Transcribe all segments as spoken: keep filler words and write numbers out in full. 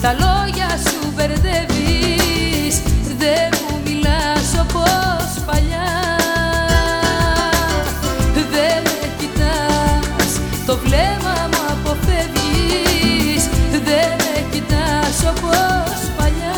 τα λόγια σου μπερδεύεις, δεν μου μιλάς όπως παλιά. Δεν με κοιτάς, το βλέμμα μου αποφεύγεις, δεν με κοιτάς όπως παλιά.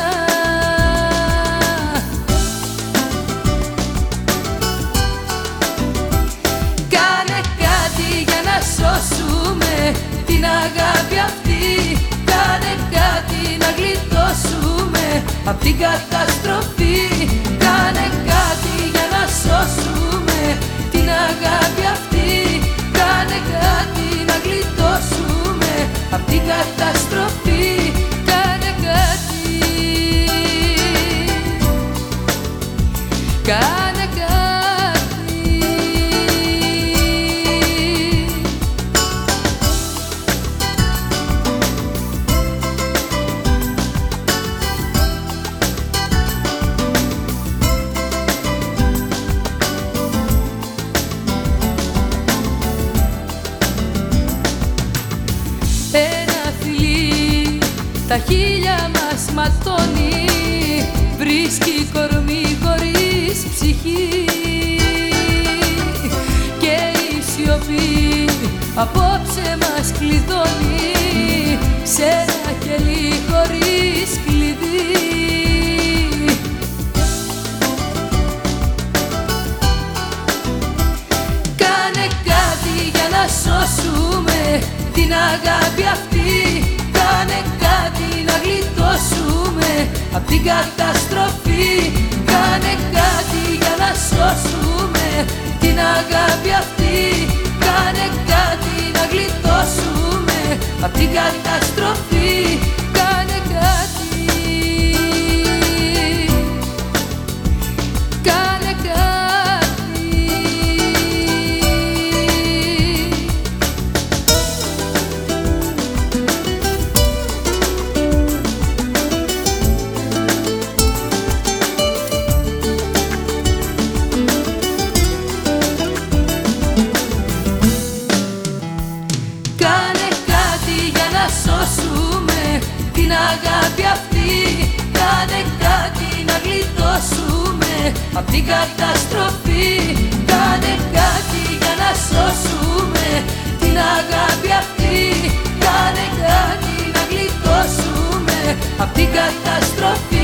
Κάνε κάτι για να σώσουμε την αγάπη αυτή, κάνε κάτι να γλιτώσουμε απ' την καταστροφή. Κάνε κάτι για να σώσουμε την αγάπη αυτή, κάνε κάτι να γλιτώσουμε απ' την καταστροφή. Κάνε κάτι, κάνε κάτι. Ένα φιλί τα χείλια μας ματώνει, βρίσκει κορμί χωρίς ψυχή, και η σιωπή απόψε μας κλειδώνει σε ένα κελί χωρίς κλειδί. Κάνε κάτι για να σώσουμε την αγάπη αυτή, κάνε κάτι να γλιτώσουμε απ' την καταστροφή. Κάνε κάτι για να σώσουμε την αγάπη αυτή, κάνε κάτι να γλιτώσουμε απ' την καταστροφή. Κάνε κάτι, κάνε κάτι. Σώσουμε την αγάπη αυτή, κάνε κάτι να γλιτώσουμε απ' την καταστροφή. Κάνε κάτι για να σώσουμε την αγάπη αυτή, κάνε κάτι να γλιτώσουμε απ' την καταστροφή.